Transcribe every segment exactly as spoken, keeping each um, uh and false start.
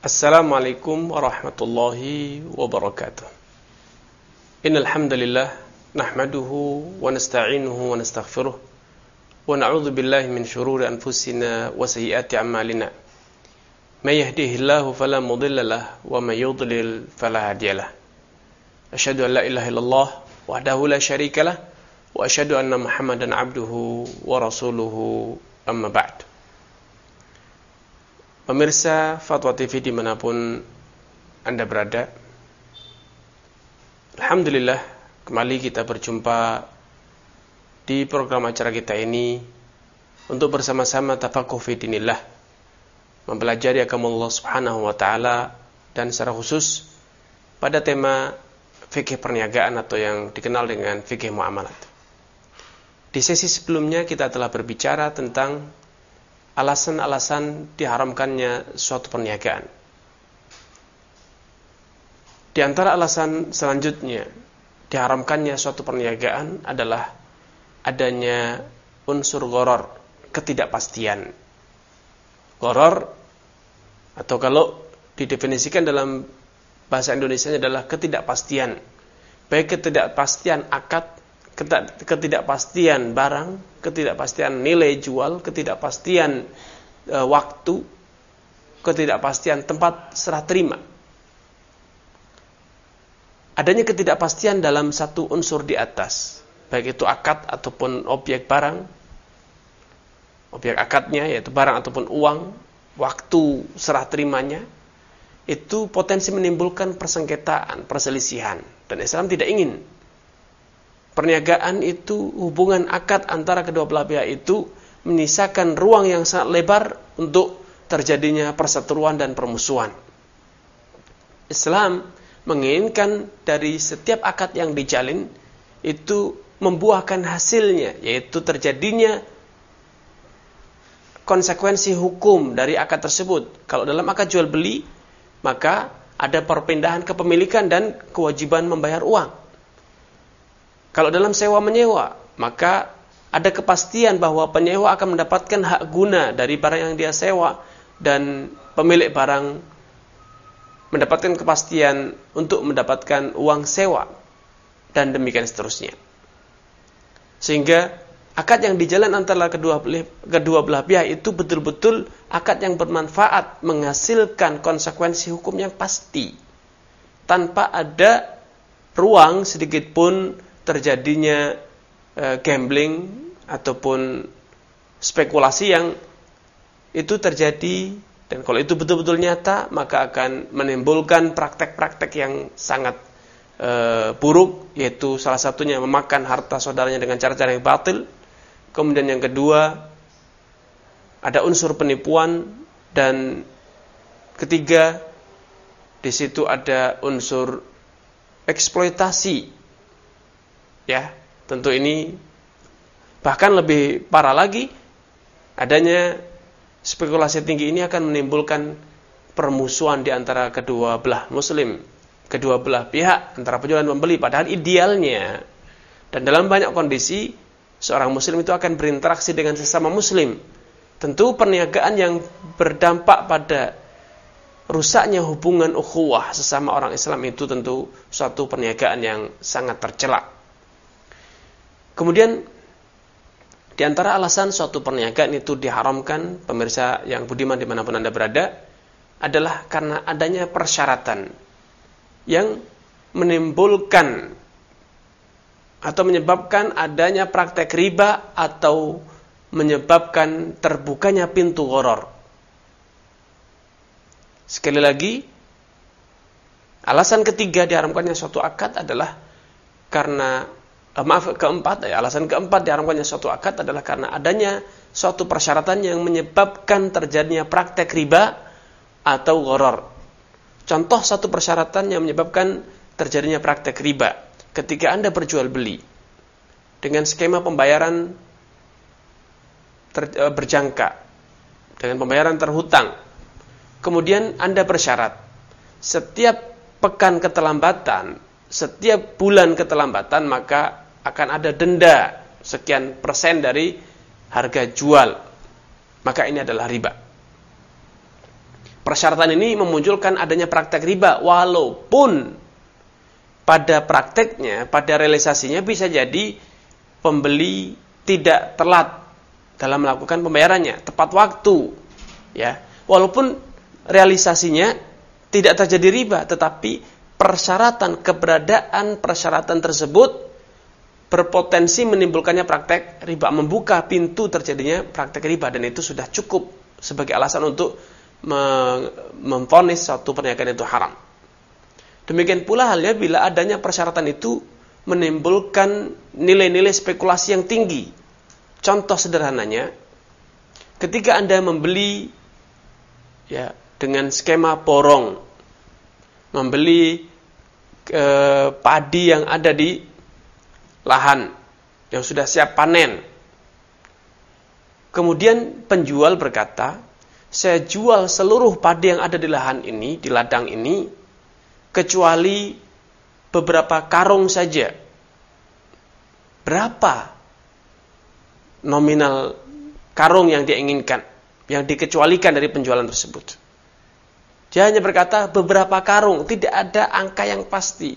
Assalamualaikum warahmatullahi wabarakatuh. Innal hamdalillah nahmaduhu wa nasta'inuhu wa nastaghfiruh wa na'udzu billahi min shururi anfusina wa sayyiati a'malina. May yahdihillahu fala mudilla lahu wa may yudlil fala hadiya lahu. Asyhadu an la ilaha illallah wahdahu la syarika lahu wa asyhadu anna Muhammadan 'abduhu wa rasuluhu amma ba'd. Pemirsa Fatwa T V dimanapun Anda berada, alhamdulillah kembali kita berjumpa di program acara kita ini untuk bersama-sama tafaqquh fi dinillah, mempelajari agama Allah Subhanahu wa taala, dan secara khusus pada tema fikih perniagaan atau yang dikenal dengan fikih muamalat. Di sesi sebelumnya kita telah berbicara tentang alasan-alasan diharamkannya suatu perniagaan. Di antara alasan selanjutnya diharamkannya suatu perniagaan adalah adanya unsur gharar, ketidakpastian. Gharar atau kalau didefinisikan dalam bahasa Indonesianya adalah ketidakpastian. Baik ketidakpastian akad, ketidakpastian barang, ketidakpastian nilai jual, ketidakpastian e, waktu, ketidakpastian tempat serah terima. Adanya ketidakpastian dalam satu unsur di atas, baik itu akad ataupun objek barang. Objek akadnya yaitu barang ataupun uang, waktu serah terimanya, itu potensi menimbulkan persengketaan, perselisihan, dan Islam tidak ingin perniagaan itu, hubungan akad antara kedua belah pihak itu menyisakan ruang yang sangat lebar untuk terjadinya perseteruan dan permusuhan. Islam menginginkan dari setiap akad yang dijalin itu membuahkan hasilnya, yaitu terjadinya konsekuensi hukum dari akad tersebut. Kalau dalam akad jual beli, maka ada perpindahan kepemilikan dan kewajiban membayar uang. Kalau dalam sewa menyewa, maka ada kepastian bahwa penyewa akan mendapatkan hak guna dari barang yang dia sewa, dan pemilik barang mendapatkan kepastian untuk mendapatkan uang sewa, dan demikian seterusnya. Sehingga akad yang dijalan antara kedua kedua belah pihak itu betul-betul akad yang bermanfaat, menghasilkan konsekuensi hukum yang pasti, tanpa ada ruang sedikit pun terjadinya e, gambling ataupun spekulasi yang itu terjadi. Dan kalau itu betul-betul nyata, maka akan menimbulkan praktek-praktek yang sangat e, buruk, yaitu salah satunya memakan harta saudaranya dengan cara-cara yang batil. Kemudian yang kedua, ada unsur penipuan, dan ketiga, di situ ada unsur eksploitasi. Ya, tentu ini bahkan lebih parah lagi, adanya spekulasi tinggi ini akan menimbulkan permusuhan di antara kedua belah muslim, kedua belah pihak, antara penjual dan pembeli. Padahal idealnya, dan dalam banyak kondisi, seorang muslim itu akan berinteraksi dengan sesama muslim. Tentu perniagaan yang berdampak pada rusaknya hubungan ukhuwah sesama orang Islam itu tentu suatu perniagaan yang sangat tercela. Kemudian di antara alasan suatu perniagaan itu diharamkan, pemirsa yang budiman dimanapun Anda berada, adalah karena adanya persyaratan yang menimbulkan atau menyebabkan adanya praktek riba atau menyebabkan terbukanya pintu gharar. Sekali lagi, alasan ketiga diharamkannya suatu akad adalah karena eh, maaf keempat, ya, alasan keempat diharamkannya suatu akad adalah karena adanya suatu persyaratan yang menyebabkan terjadinya praktek riba atau gharar. Contoh satu persyaratan yang menyebabkan terjadinya praktek riba, ketika Anda berjual beli dengan skema pembayaran ter, e, berjangka, dengan pembayaran terhutang, kemudian Anda bersyarat setiap pekan keterlambatan, setiap bulan keterlambatan, maka akan ada denda sekian persen dari harga jual. Maka ini adalah riba. persyaratan ini memunculkan adanya praktek riba, walaupun pada prakteknya, pada realisasinya bisa jadi pembeli tidak telat dalam melakukan pembayarannya, tepat waktu, ya. Walaupun realisasinya tidak terjadi riba, tetapi persyaratan keberadaan persyaratan tersebut berpotensi menimbulkannya praktek riba, membuka pintu terjadinya praktek riba, dan itu sudah cukup sebagai alasan untuk memvonis suatu perniagaan itu haram. Demikian pula halnya bila adanya persyaratan itu menimbulkan nilai-nilai spekulasi yang tinggi. Contoh sederhananya, ketika Anda membeli ya dengan skema borong, membeli eh, padi yang ada di lahan yang sudah siap panen. Kemudian penjual berkata, saya jual seluruh padi yang ada di lahan ini, di ladang ini, kecuali beberapa karung saja. Berapa nominal karung yang dia inginkan, yang dikecualikan dari penjualan tersebut? Dia hanya berkata beberapa karung, tidak ada angka yang pasti.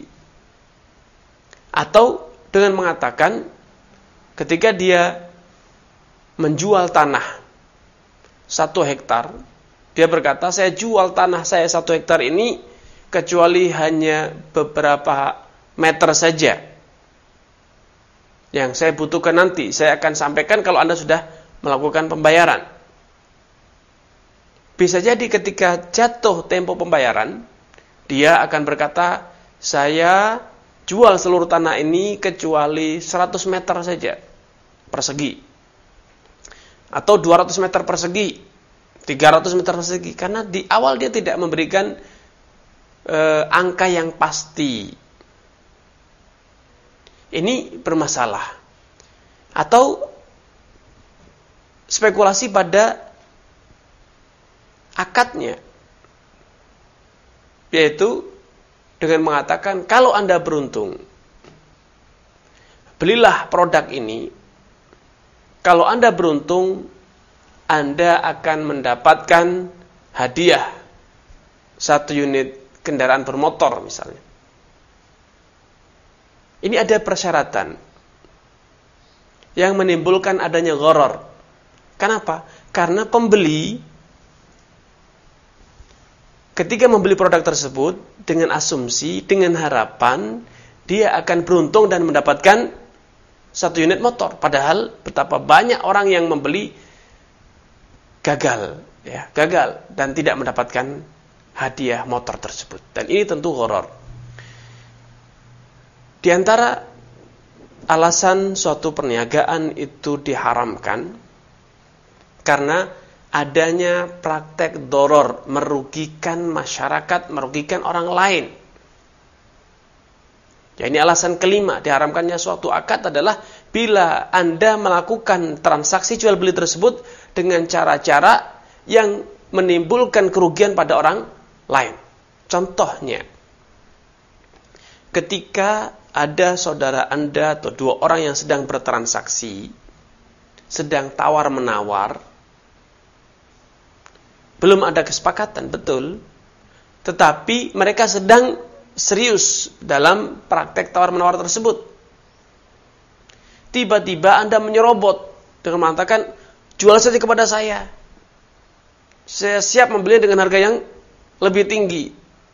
Atau dengan mengatakan ketika dia menjual tanah satu hektar, dia berkata, saya jual tanah saya satu hektar ini kecuali hanya beberapa meter saja yang saya butuhkan, nanti saya akan sampaikan kalau Anda sudah melakukan pembayaran. Bisa jadi ketika jatuh tempo pembayaran, dia akan berkata, saya jual seluruh tanah ini kecuali seratus meter saja persegi, atau dua ratus meter persegi, tiga ratus meter persegi, karena di awal dia tidak memberikan e, angka yang pasti. Ini bermasalah. Atau spekulasi pada akadnya, yaitu dengan mengatakan, kalau Anda beruntung, belilah produk ini. Kalau Anda beruntung, Anda akan mendapatkan hadiah satu unit kendaraan bermotor misalnya. Ini ada persyaratan yang menimbulkan adanya gharar. Kenapa? Karena pembeli ketika membeli produk tersebut dengan asumsi, dengan harapan dia akan beruntung dan mendapatkan satu unit motor. Padahal betapa banyak orang yang membeli gagal, ya, gagal dan tidak mendapatkan hadiah motor tersebut. Dan ini tentu gharar. Di antara alasan suatu perniagaan itu diharamkan karena adanya praktek doror, merugikan masyarakat, merugikan orang lain. Ya, ini alasan kelima diharamkannya suatu akad adalah bila Anda melakukan transaksi jual beli tersebut dengan cara-cara yang menimbulkan kerugian pada orang lain. Contohnya, ketika ada saudara Anda atau dua orang yang sedang bertransaksi, sedang tawar-menawar, belum ada kesepakatan, betul, tetapi mereka sedang serius dalam praktek tawar-menawar tersebut. Tiba-tiba Anda menyerobot dengan mengatakan, jual saja kepada saya, saya siap membelinya dengan harga yang lebih tinggi.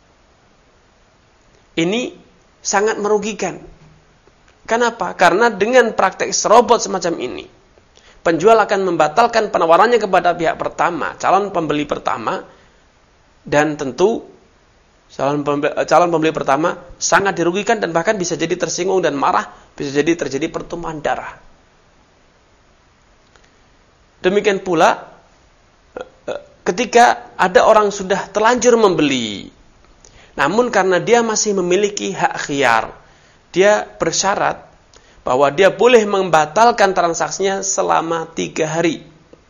Ini sangat merugikan. Kenapa? Karena dengan praktek serobot semacam ini, penjual akan membatalkan penawarannya kepada pihak pertama, calon pembeli pertama, dan tentu calon pembeli, calon pembeli pertama sangat dirugikan dan bahkan bisa jadi tersinggung dan marah, bisa jadi terjadi pertumpahan darah. Demikian pula ketika ada orang sudah terlanjur membeli, namun karena dia masih memiliki hak khiyar, dia bersyarat bahwa dia boleh membatalkan transaksinya selama tiga hari.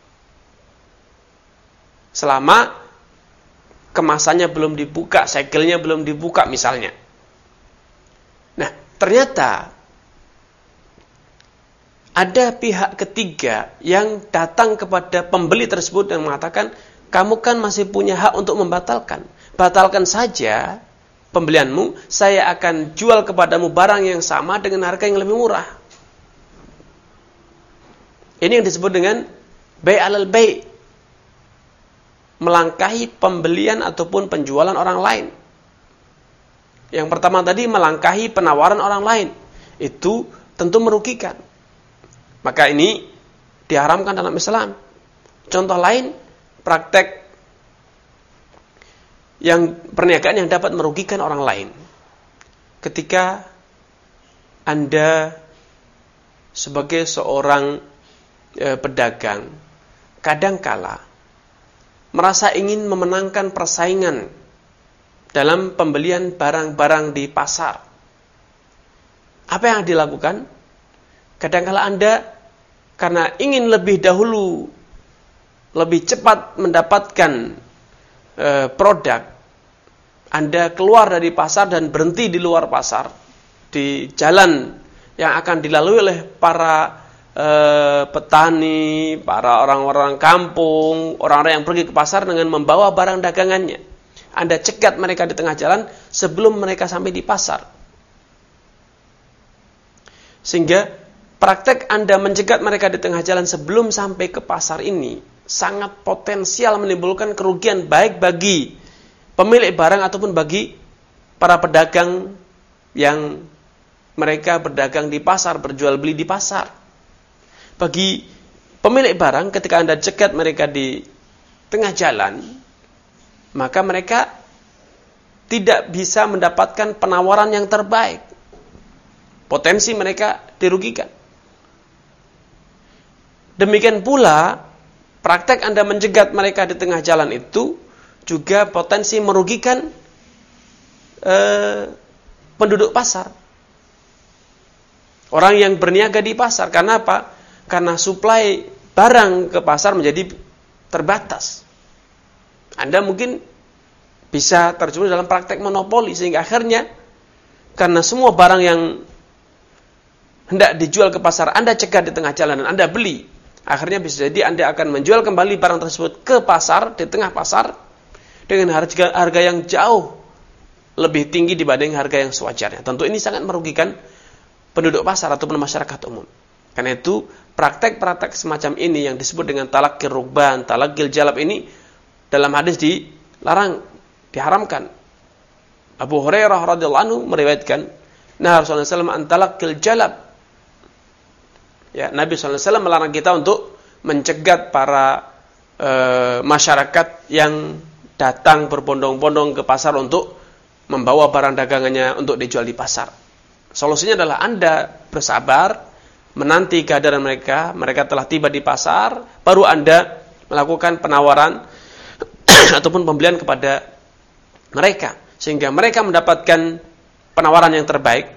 Selama kemasannya belum dibuka, segelnya belum dibuka misalnya. Nah, ternyata ada pihak ketiga yang datang kepada pembeli tersebut dan mengatakan, kamu kan masih punya hak untuk membatalkan. Batalkan saja pembelianmu, saya akan jual kepadamu barang yang sama dengan harga yang lebih murah. Ini yang disebut dengan bai' alal bai'. Melangkahi pembelian ataupun penjualan orang lain. Yang pertama tadi melangkahi penawaran orang lain. Itu tentu merugikan. Maka ini diharamkan dalam Islam. Contoh lain, praktek yang perniagaan yang dapat merugikan orang lain. Ketika Anda sebagai seorang e, pedagang kadangkala merasa ingin memenangkan persaingan dalam pembelian barang-barang di pasar. Apa yang dilakukan? Kadangkala Anda karena ingin lebih dahulu, lebih cepat mendapatkan e, produk, Anda keluar dari pasar dan berhenti di luar pasar, di jalan yang akan dilalui oleh para e, petani, para orang-orang kampung, orang-orang yang pergi ke pasar dengan membawa barang dagangannya. Anda cegat mereka di tengah jalan sebelum mereka sampai di pasar. Sehingga praktek Anda mencegat mereka di tengah jalan sebelum sampai ke pasar ini sangat potensial menimbulkan kerugian baik bagi pemilik barang ataupun bagi para pedagang yang mereka berdagang di pasar, berjual beli di pasar. Bagi pemilik barang, ketika Anda cegat mereka di tengah jalan, maka mereka tidak bisa mendapatkan penawaran yang terbaik. Potensi mereka dirugikan. Demikian pula, praktek Anda mencegat mereka di tengah jalan itu juga potensi merugikan eh, penduduk pasar. Orang yang berniaga di pasar. Karena apa? Karena suplai barang ke pasar menjadi terbatas. Anda mungkin bisa terjerumus dalam praktek monopoli, sehingga akhirnya karena semua barang yang hendak dijual ke pasar Anda cegat di tengah jalan dan Anda beli, akhirnya bisa jadi Anda akan menjual kembali barang tersebut ke pasar, di tengah pasar, dengan harga, harga yang jauh lebih tinggi dibanding harga yang sewajarnya. Tentu ini sangat merugikan penduduk pasar ataupun masyarakat umum. Karena itu, praktek-praktek semacam ini yang disebut dengan talaqir rukban, talaqil jalab ini dalam hadis dilarang, diharamkan. Abu Hurairah radhiyallahu anhu meriwayatkan, nah Rasulullah sallallahu alaihi wasallam an talaqil jalab. Ya, Nabi sallallahu alaihi wasallam melarang kita untuk mencegat para e, masyarakat yang datang berbondong-bondong ke pasar untuk membawa barang dagangannya untuk dijual di pasar. Solusinya adalah Anda bersabar, menanti kehadiran mereka, mereka telah tiba di pasar, baru Anda melakukan penawaran ataupun pembelian kepada mereka, sehingga mereka mendapatkan penawaran yang terbaik.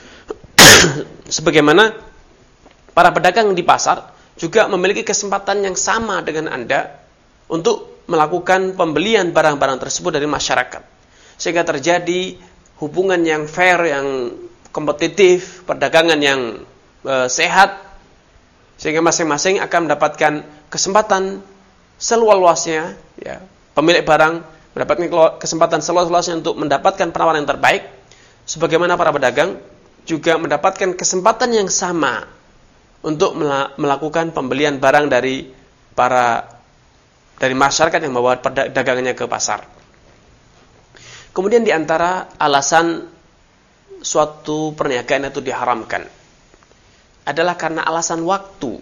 Sebagaimana para pedagang di pasar juga memiliki kesempatan yang sama dengan Anda untuk melakukan pembelian barang-barang tersebut dari masyarakat, sehingga terjadi hubungan yang fair, yang kompetitif, perdagangan yang e, sehat, sehingga masing-masing akan mendapatkan kesempatan seluas-luasnya, ya, pemilik barang mendapatkan kesempatan seluas-luasnya untuk mendapatkan penawaran yang terbaik, sebagaimana para pedagang juga mendapatkan kesempatan yang sama untuk melakukan pembelian barang dari para dari masyarakat yang membawa dagangannya ke pasar. Kemudian di antara alasan suatu perniagaan itu diharamkan adalah karena alasan waktu,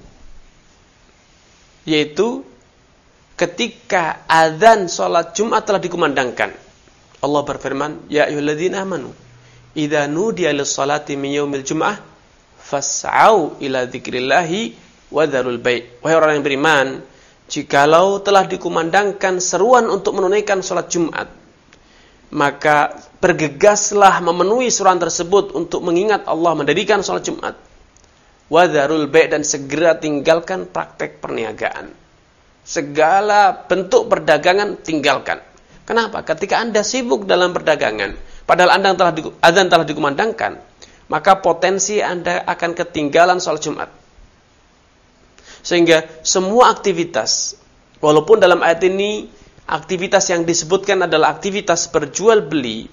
yaitu ketika azan sholat Jumat telah dikumandangkan. Allah berfirman, ya ayyuhalladzina amanu idza nudiya lis-sholati min yaumil jum'ah fas'au ila dzikrillahi wa dzarul bai'. Wahai orang yang beriman, jikalau telah dikumandangkan seruan untuk menunaikan sholat Jumat, maka bergegaslah memenuhi seruan tersebut untuk mengingat Allah, mendirikan sholat Jumat. Wa dzarul bai', dan segera tinggalkan praktek perniagaan. Segala bentuk perdagangan tinggalkan. Kenapa? Ketika Anda sibuk dalam perdagangan, padahal Anda telah di, azan telah dikumandangkan, maka potensi Anda akan ketinggalan sholat Jumat. Sehingga semua aktivitas, walaupun dalam ayat ini aktivitas yang disebutkan adalah aktivitas berjual beli,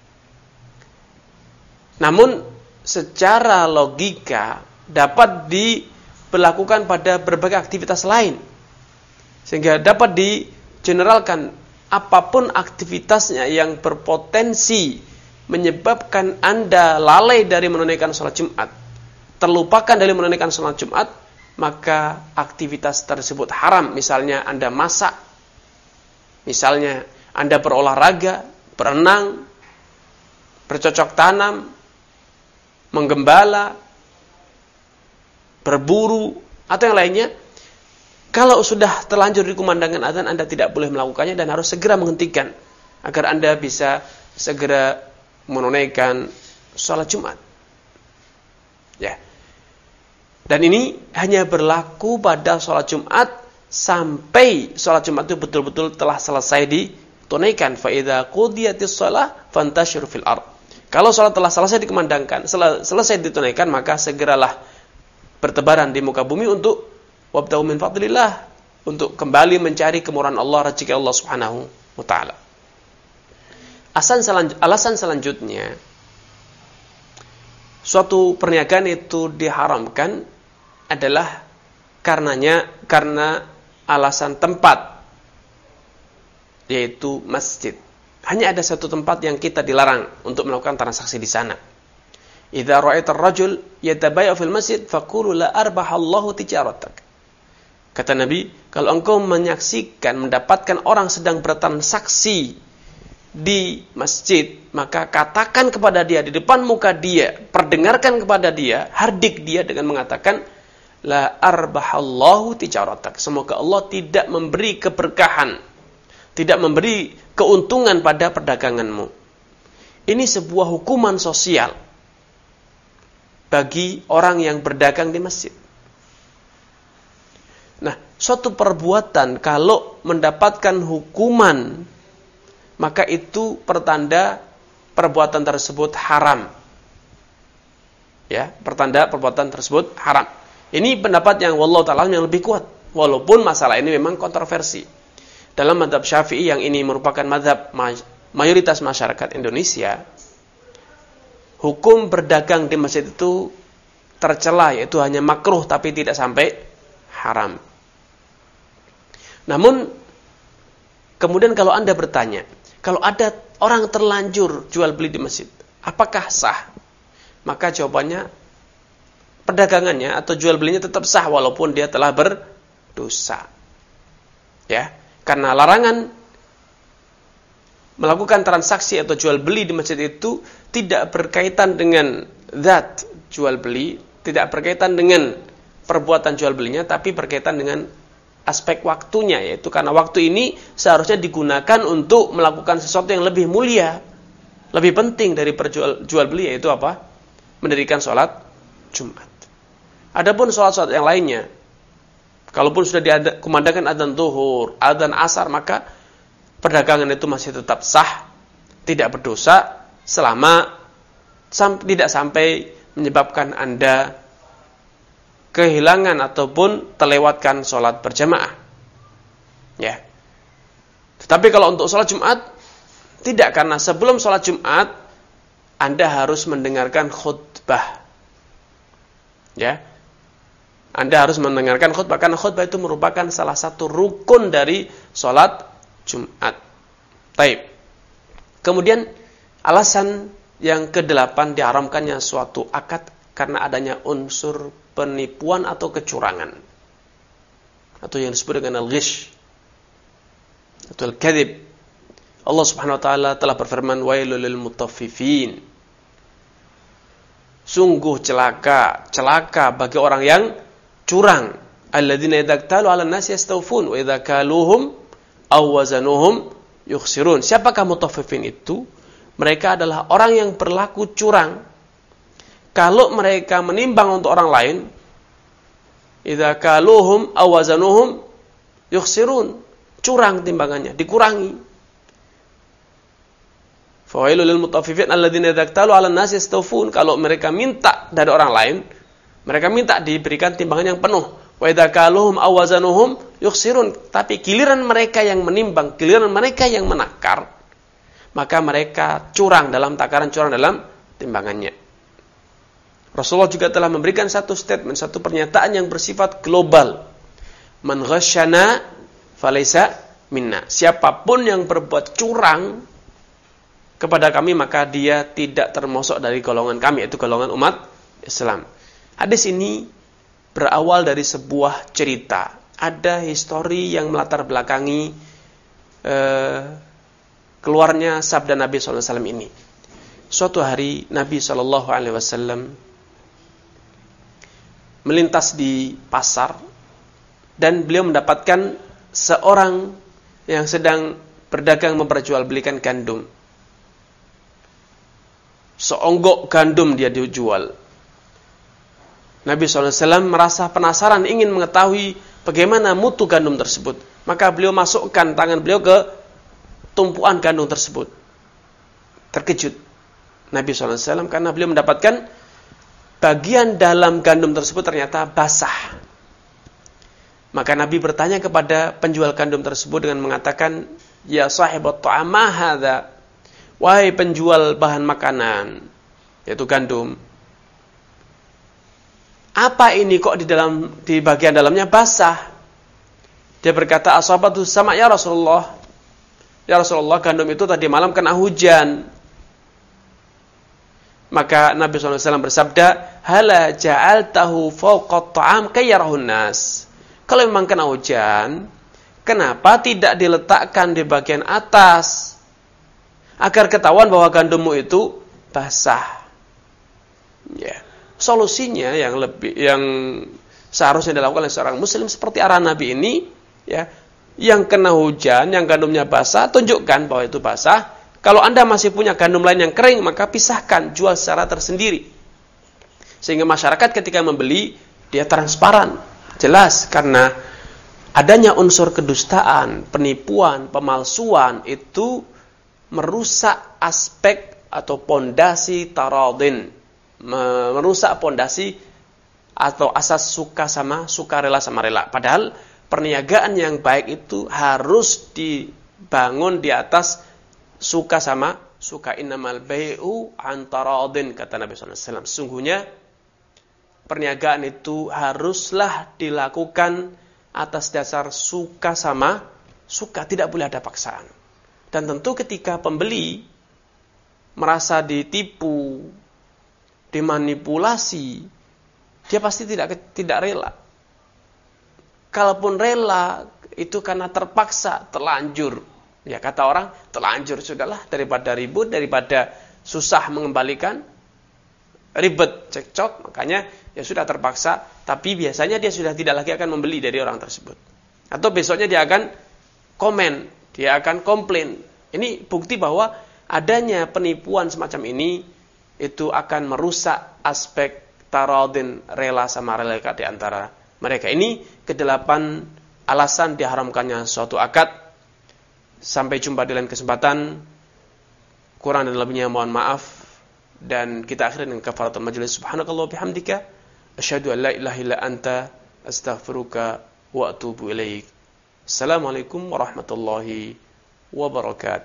namun secara logika dapat diberlakukan pada berbagai aktivitas lain, sehingga dapat digeneralkan apapun aktivitasnya yang berpotensi menyebabkan Anda lalai dari menunaikan sholat Jumat, terlupakan dari menunaikan sholat Jumat, maka aktivitas tersebut haram. Misalnya Anda masak, misalnya Anda berolahraga, berenang, bercocok tanam, menggembala, berburu, atau yang lainnya. Kalau sudah terlanjur dikumandangkan azan, Anda tidak boleh melakukannya dan harus segera menghentikan agar Anda bisa segera menunaikan sholat Jumat. Ya. Dan ini hanya berlaku pada sholat Jumat sampai sholat Jumat itu betul-betul telah selesai ditunaikan. Fa idza qudiyatis shalah fantashiru fil ard. Kalau sholat telah selesai dikumandangkan, sel- selesai ditunaikan, maka segeralah bertebaran di muka bumi untuk wabtaghu min fadlillah, untuk kembali mencari kemurahan Allah, rezeki Allah Subhanahu wa taala. Alasan selanjutnya, suatu perniagaan itu diharamkan adalah karenanya karena alasan tempat, yaitu masjid. Hanya ada satu tempat yang kita dilarang untuk melakukan transaksi di sana. Idza ra'aita ar-rajul yatabaya'u fil masjid faqulu la arbahallahu tijaratak. Kata Nabi, kalau engkau menyaksikan, mendapatkan orang sedang bertransaksi di masjid, maka katakan kepada dia, di depan muka dia, perdengarkan kepada dia, hardik dia dengan mengatakan, la arbahallahu tijaratak. Semoga Allah tidak memberi keberkahan, tidak memberi keuntungan pada perdaganganmu. Ini sebuah hukuman sosial bagi orang yang berdagang di masjid. Nah, suatu perbuatan kalau mendapatkan hukuman, maka itu pertanda perbuatan tersebut haram. Ya, pertanda perbuatan tersebut haram. Ini pendapat yang wallahu ta'ala yang lebih kuat, walaupun masalah ini memang kontroversi. Dalam mazhab Syafi'i yang ini merupakan mazhab mayoritas masyarakat Indonesia, hukum berdagang di masjid itu tercela, yaitu hanya makruh tapi tidak sampai haram. Namun kemudian kalau Anda bertanya, kalau ada orang terlanjur jual beli di masjid, apakah sah? Maka jawabannya, perdagangannya atau jual belinya tetap sah walaupun dia telah berdosa. Ya, karena larangan melakukan transaksi atau jual beli di masjid itu tidak berkaitan dengan zat jual beli, tidak berkaitan dengan perbuatan jual belinya, tapi berkaitan dengan aspek waktunya, yaitu karena waktu ini seharusnya digunakan untuk melakukan sesuatu yang lebih mulia, lebih penting dari perjual jual beli, yaitu apa? Mendirikan sholat Jumat. Adapun sholat-sholat yang lainnya, kalaupun sudah dikumandangkan adzan zuhur, adzan asar, maka perdagangan itu masih tetap sah, tidak berdosa selama sam, tidak sampai menyebabkan Anda kehilangan ataupun terlewatkan sholat berjamaah. Ya. Tetapi kalau untuk sholat Jumat, tidak, karena sebelum sholat Jumat Anda harus mendengarkan khutbah. Ya. Anda harus mendengarkan khutbah, karena khutbah itu merupakan salah satu rukun dari sholat Jumat. Baik. Kemudian alasan yang kedelapan diharamkannya suatu akad karena adanya unsur penipuan atau kecurangan, atau yang disebut dengan al-ghish atau al-kadhib. Allah Subhanahu wa taala telah berfirman, wailul lil mutaffifin. Sungguh celaka, celaka bagi orang yang curang. Alladzina idza iktalu 'alan nasi yastawfun wa idza kaluhum aw wazanuhum yukhsirun. Siapakah mutaffifin itu? Mereka adalah orang yang berlaku curang kalau mereka menimbang untuk orang lain. Idza kaluhum aw wazanuhum yukhsirun. Curang timbangannya, dikurangi. Fawailul lil mutaffifin alladzina idza iktalu 'alan nasi yastawfun. Kalau mereka minta dari orang lain, mereka minta diberikan timbangan yang penuh. Wa idza kaluhum aw wazanuhum yukhsirun, tapi giliran mereka yang menimbang, giliran mereka yang menakar, maka mereka curang dalam takaran, curang dalam timbangannya. Rasulullah juga telah memberikan satu statement, satu pernyataan yang bersifat global. Man ghasyana falaysa minna. Siapapun yang berbuat curang kepada kami, maka dia tidak termasuk dari golongan kami, yaitu golongan umat Islam. Hadis ini berawal dari sebuah cerita. Ada histori yang melatar belakangi eh, keluarnya sabda Nabi shallallahu alaihi wasallam ini. Suatu hari Nabi shallallahu alaihi wasallam melintas di pasar dan beliau mendapatkan seorang yang sedang berdagang memperjualbelikan gandum. Seonggok gandum dia dijual. Nabi shallallahu alaihi wasallam merasa penasaran, ingin mengetahui bagaimana mutu gandum tersebut. Maka beliau masukkan tangan beliau ke tumpuan gandum tersebut. Terkejut Nabi shallallahu alaihi wasallam karena beliau mendapatkan bagian dalam gandum tersebut ternyata basah. Maka Nabi bertanya kepada penjual gandum tersebut dengan mengatakan, "Ya sahibat ta'am, ma hadza?" Wahai penjual bahan makanan, yaitu gandum, apa ini kok di dalam di bagian dalamnya basah? Dia berkata, "Asabatu sama ya Rasulullah." Ya Rasulullah, gandum itu tadi malam kena hujan. Maka Nabi shallallahu alaihi wasallam bersabda, "Hala ja'altahu fawqa ta'am kayyarahun nas." Kalau memang kena hujan, kenapa tidak diletakkan di bagian atas agar ketahuan bahwa gandummu itu basah? Ya. Solusinya yang lebih yang seharusnya dilakukan oleh seorang muslim seperti arahan Nabi ini, ya, yang kena hujan, yang gandumnya basah, tunjukkan bahwa itu basah. Kalau Anda masih punya gandum lain yang kering, maka pisahkan, jual secara tersendiri. Sehingga masyarakat ketika membeli, dia transparan, jelas, karena adanya unsur kedustaan, penipuan, pemalsuan itu merusak aspek atau pondasi taradin, merusak pondasi atau asas suka sama suka, rela sama rela. Padahal perniagaan yang baik itu harus dibangun di atas suka sama suka. Innamal bai'u an taradin, kata Nabi shallallahu alaihi wasallam. Sungguhnya perniagaan itu haruslah dilakukan atas dasar suka sama suka, tidak boleh ada paksaan. Dan tentu ketika pembeli merasa ditipu, dimanipulasi, dia pasti tidak tidak rela. Kalaupun rela, itu karena terpaksa, terlanjur. Ya, kata orang, terlanjur, sudahlah, daripada ribut, daripada susah mengembalikan, ribet, cekcok, makanya ya sudah terpaksa. Tapi biasanya dia sudah tidak lagi akan membeli dari orang tersebut. Atau besoknya dia akan komen, dia akan komplain. Ini bukti bahwa adanya penipuan semacam ini itu akan merusak aspek taradin, rela sama rela di antara mereka. Ini kedelapan alasan diharamkannya suatu akad. Sampai jumpa di lain kesempatan. Kurang dan lebihnya mohon maaf. Dan kita akhiri dengan kafaratul majlis. Subhanakallah bihamdika, asyhadu an la ilaha illa anta, astaghfiruka wa atubu ilaik. Assalamualaikum warahmatullahi wabarakatuh.